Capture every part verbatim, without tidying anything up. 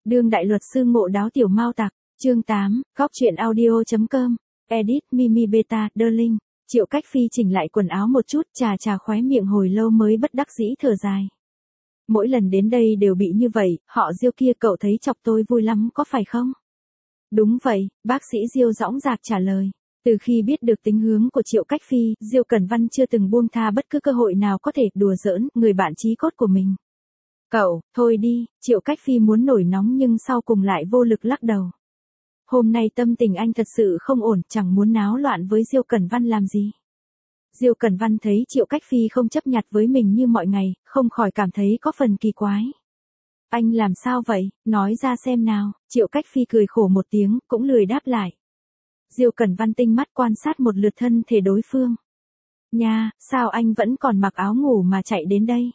Đương đại luật sư ngộ đáo tiểu mao tặc, chương tám, góc truyện audio chấm com, edit Mimi Beta, Darling. Triệu Cách Phi chỉnh lại quần áo một chút, trà trà khóe miệng hồi lâu mới bất đắc dĩ thở dài. Mỗi lần đến đây đều bị như vậy, họ Diêu kia cậu thấy chọc tôi vui lắm có phải không? Đúng vậy, bác sĩ Diêu dõng dạc trả lời. Từ khi biết được tính hướng của Triệu Cách Phi, Diêu Cẩn Văn chưa từng buông tha bất cứ cơ hội nào có thể đùa giỡn người bạn chí cốt của mình. Cậu, thôi đi, Triệu Cách Phi muốn nổi nóng nhưng sau cùng lại vô lực lắc đầu. Hôm nay tâm tình anh thật sự không ổn, chẳng muốn náo loạn với Diêu Cẩn Văn làm gì. Diêu Cẩn Văn thấy Triệu Cách Phi không chấp nhặt với mình như mọi ngày, không khỏi cảm thấy có phần kỳ quái. Anh làm sao vậy, nói ra xem nào, Triệu Cách Phi cười khổ một tiếng, cũng lười đáp lại. Diêu Cẩn Văn tinh mắt quan sát một lượt thân thể đối phương. Nha, sao anh vẫn còn mặc áo ngủ mà chạy đến đây?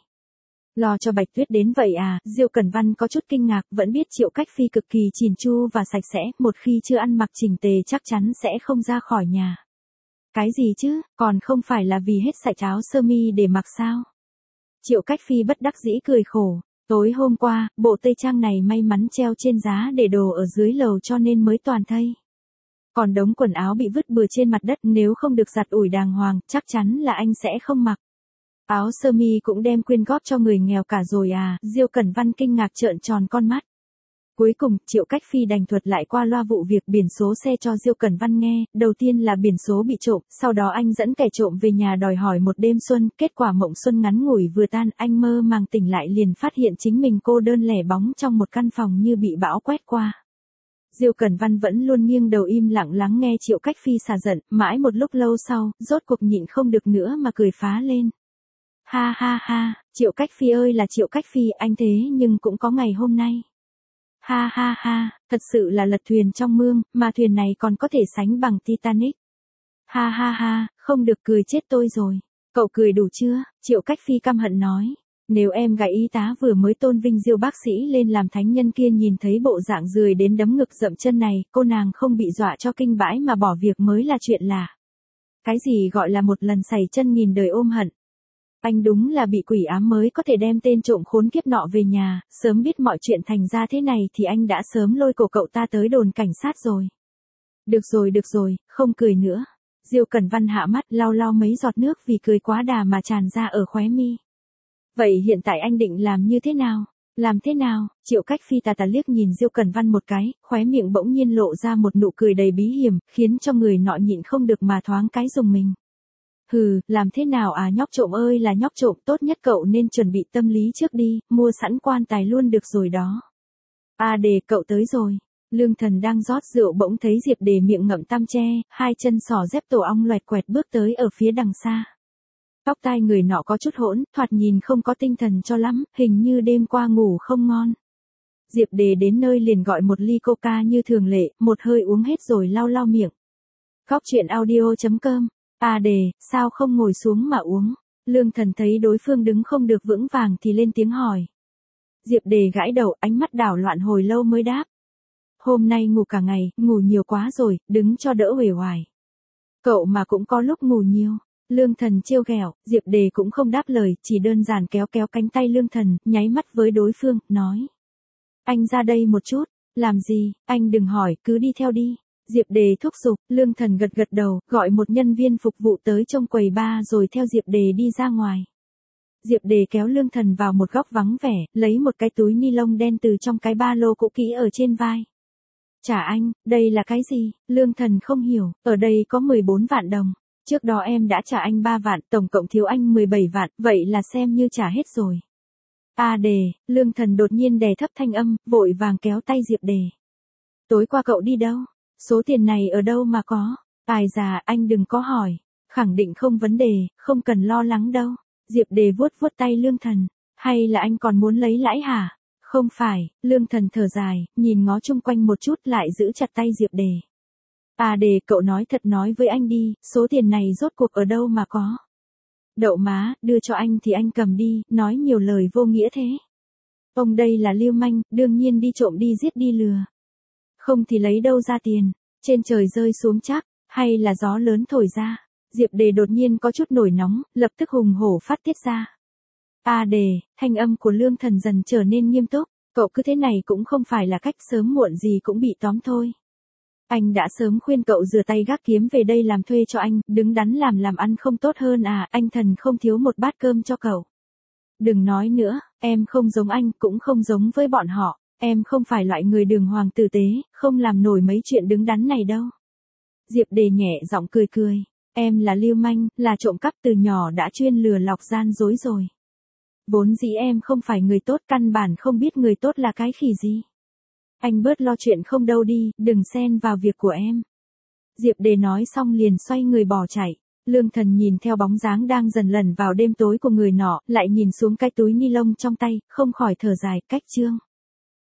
Lo cho Bạch Tuyết đến vậy à, Diêu Cẩn Văn có chút kinh ngạc, vẫn biết Triệu Cách Phi cực kỳ chỉn chu và sạch sẽ, một khi chưa ăn mặc chỉnh tề chắc chắn sẽ không ra khỏi nhà. Cái gì chứ, còn không phải là vì hết sạch áo sơ mi để mặc sao? Triệu Cách Phi bất đắc dĩ cười khổ, tối hôm qua, bộ tây trang này may mắn treo trên giá để đồ ở dưới lầu cho nên mới toàn thây. Còn đống quần áo bị vứt bừa trên mặt đất nếu không được giặt ủi đàng hoàng, chắc chắn là anh sẽ không mặc. Áo sơ mi cũng đem quyên góp cho người nghèo cả rồi à, Diêu Cẩn Văn kinh ngạc trợn tròn con mắt. Cuối cùng, Triệu Cách Phi đành thuật lại qua loa vụ việc biển số xe cho Diêu Cẩn Văn nghe, đầu tiên là biển số bị trộm, sau đó anh dẫn kẻ trộm về nhà đòi hỏi một đêm xuân, kết quả mộng xuân ngắn ngủi vừa tan, anh mơ màng tỉnh lại liền phát hiện chính mình cô đơn lẻ bóng trong một căn phòng như bị bão quét qua. Diêu Cẩn Văn vẫn luôn nghiêng đầu im lặng lắng nghe Triệu Cách Phi xả giận, mãi một lúc lâu sau, rốt cuộc nhịn không được nữa mà cười phá lên. Ha ha ha, Triệu Cách Phi ơi là Triệu Cách Phi, anh thế nhưng cũng có ngày hôm nay. Ha ha ha, thật sự là lật thuyền trong mương, mà thuyền này còn có thể sánh bằng Titanic. Ha ha ha, không được cười chết tôi rồi. Cậu cười đủ chưa? Triệu Cách Phi căm hận nói. Nếu em gái y tá vừa mới tôn vinh Diêu bác sĩ lên làm thánh nhân kia nhìn thấy bộ dạng rười đến đấm ngực dậm chân này, cô nàng không bị dọa cho kinh bãi mà bỏ việc mới là chuyện lạ. Cái gì gọi là một lần sảy chân nghìn đời ôm hận. Anh đúng là bị quỷ ám mới có thể đem tên trộm khốn kiếp nọ về nhà, sớm biết mọi chuyện thành ra thế này thì anh đã sớm lôi cổ cậu ta tới đồn cảnh sát rồi. Được rồi được rồi, không cười nữa. Diêu Cẩn Văn hạ mắt lau lau mấy giọt nước vì cười quá đà mà tràn ra ở khóe mi. Vậy hiện tại anh định làm như thế nào? Làm thế nào? Triệu Cách Phi tà tà liếc nhìn Diêu Cẩn Văn một cái, khóe miệng bỗng nhiên lộ ra một nụ cười đầy bí hiểm, khiến cho người nọ nhịn không được mà thoáng cái dùng mình. Hừ, làm thế nào à nhóc trộm ơi là nhóc trộm, tốt nhất cậu nên chuẩn bị tâm lý trước đi, mua sẵn quan tài luôn được rồi đó. À Đề cậu tới rồi. Lương Thần đang rót rượu bỗng thấy Diệp Đề miệng ngậm tăm tre, hai chân sỏ dép tổ ong loẹt quẹt bước tới ở phía đằng xa. Tóc tai người nọ có chút hỗn, thoạt nhìn không có tinh thần cho lắm, hình như đêm qua ngủ không ngon. Diệp Đề đến nơi liền gọi một ly coca như thường lệ, một hơi uống hết rồi lau lau miệng. Góc truyện audio chấm com. À Đề, sao không ngồi xuống mà uống? Lương Thần thấy đối phương đứng không được vững vàng thì lên tiếng hỏi. Diệp Đề gãi đầu, ánh mắt đảo loạn hồi lâu mới đáp. Hôm nay ngủ cả ngày, ngủ nhiều quá rồi, đứng cho đỡ uể oải. Cậu mà cũng có lúc ngủ nhiều. Lương Thần trêu ghẹo, Diệp Đề cũng không đáp lời, chỉ đơn giản kéo kéo cánh tay Lương Thần, nháy mắt với đối phương, nói. Anh ra đây một chút, làm gì, anh đừng hỏi, cứ đi theo đi. Diệp Đề thúc giục, Lương Thần gật gật đầu, gọi một nhân viên phục vụ tới trong quầy bar rồi theo Diệp Đề đi ra ngoài. Diệp Đề kéo Lương Thần vào một góc vắng vẻ, lấy một cái túi ni lông đen từ trong cái ba lô cũ kỹ ở trên vai. Trả anh, đây là cái gì? Lương Thần không hiểu, ở đây có mười bốn vạn đồng. Trước đó em đã trả anh ba vạn, tổng cộng thiếu anh mười bảy vạn, vậy là xem như trả hết rồi. À Đề, Lương Thần đột nhiên đè thấp thanh âm, vội vàng kéo tay Diệp Đề. Tối qua cậu đi đâu? Số tiền này ở đâu mà có? Ai già, anh đừng có hỏi. Khẳng định không vấn đề, không cần lo lắng đâu. Diệp Đề vuốt vuốt tay Lương Thần. Hay là anh còn muốn lấy lãi hả? Không phải, Lương Thần thở dài, nhìn ngó chung quanh một chút lại giữ chặt tay Diệp Đề. À Đề, cậu nói thật nói với anh đi, số tiền này rốt cuộc ở đâu mà có? Đậu má, đưa cho anh thì anh cầm đi, nói nhiều lời vô nghĩa thế. Ông đây là lưu manh, đương nhiên đi trộm đi giết đi lừa. Không thì lấy đâu ra tiền, trên trời rơi xuống chắc, hay là gió lớn thổi ra. Diệp Đề đột nhiên có chút nổi nóng, lập tức hùng hổ phát tiết ra. À Đề, thanh âm của Lương Thần dần trở nên nghiêm túc. Cậu cứ thế này cũng không phải là cách, sớm muộn gì cũng bị tóm thôi. Anh đã sớm khuyên cậu rửa tay gác kiếm về đây làm thuê cho anh, đứng đắn làm làm ăn không tốt hơn à, anh thần không thiếu một bát cơm cho cậu. Đừng nói nữa, em không giống anh, cũng không giống với bọn họ, em không phải loại người đường hoàng tử tế, không làm nổi mấy chuyện đứng đắn này đâu. Diệp Đề nhẹ giọng cười cười, em là lưu manh, là trộm cắp, từ nhỏ đã chuyên lừa lọc gian dối rồi. Vốn dĩ em không phải người tốt, căn bản không biết người tốt là cái khỉ gì. Anh bớt lo chuyện không đâu đi, đừng xen vào việc của em. Diệp Đề nói xong liền xoay người bỏ chạy. Lương Thần nhìn theo bóng dáng đang dần lẩn vào đêm tối của người nọ, lại nhìn xuống cái túi ni lông trong tay, không khỏi thở dài, cách chương.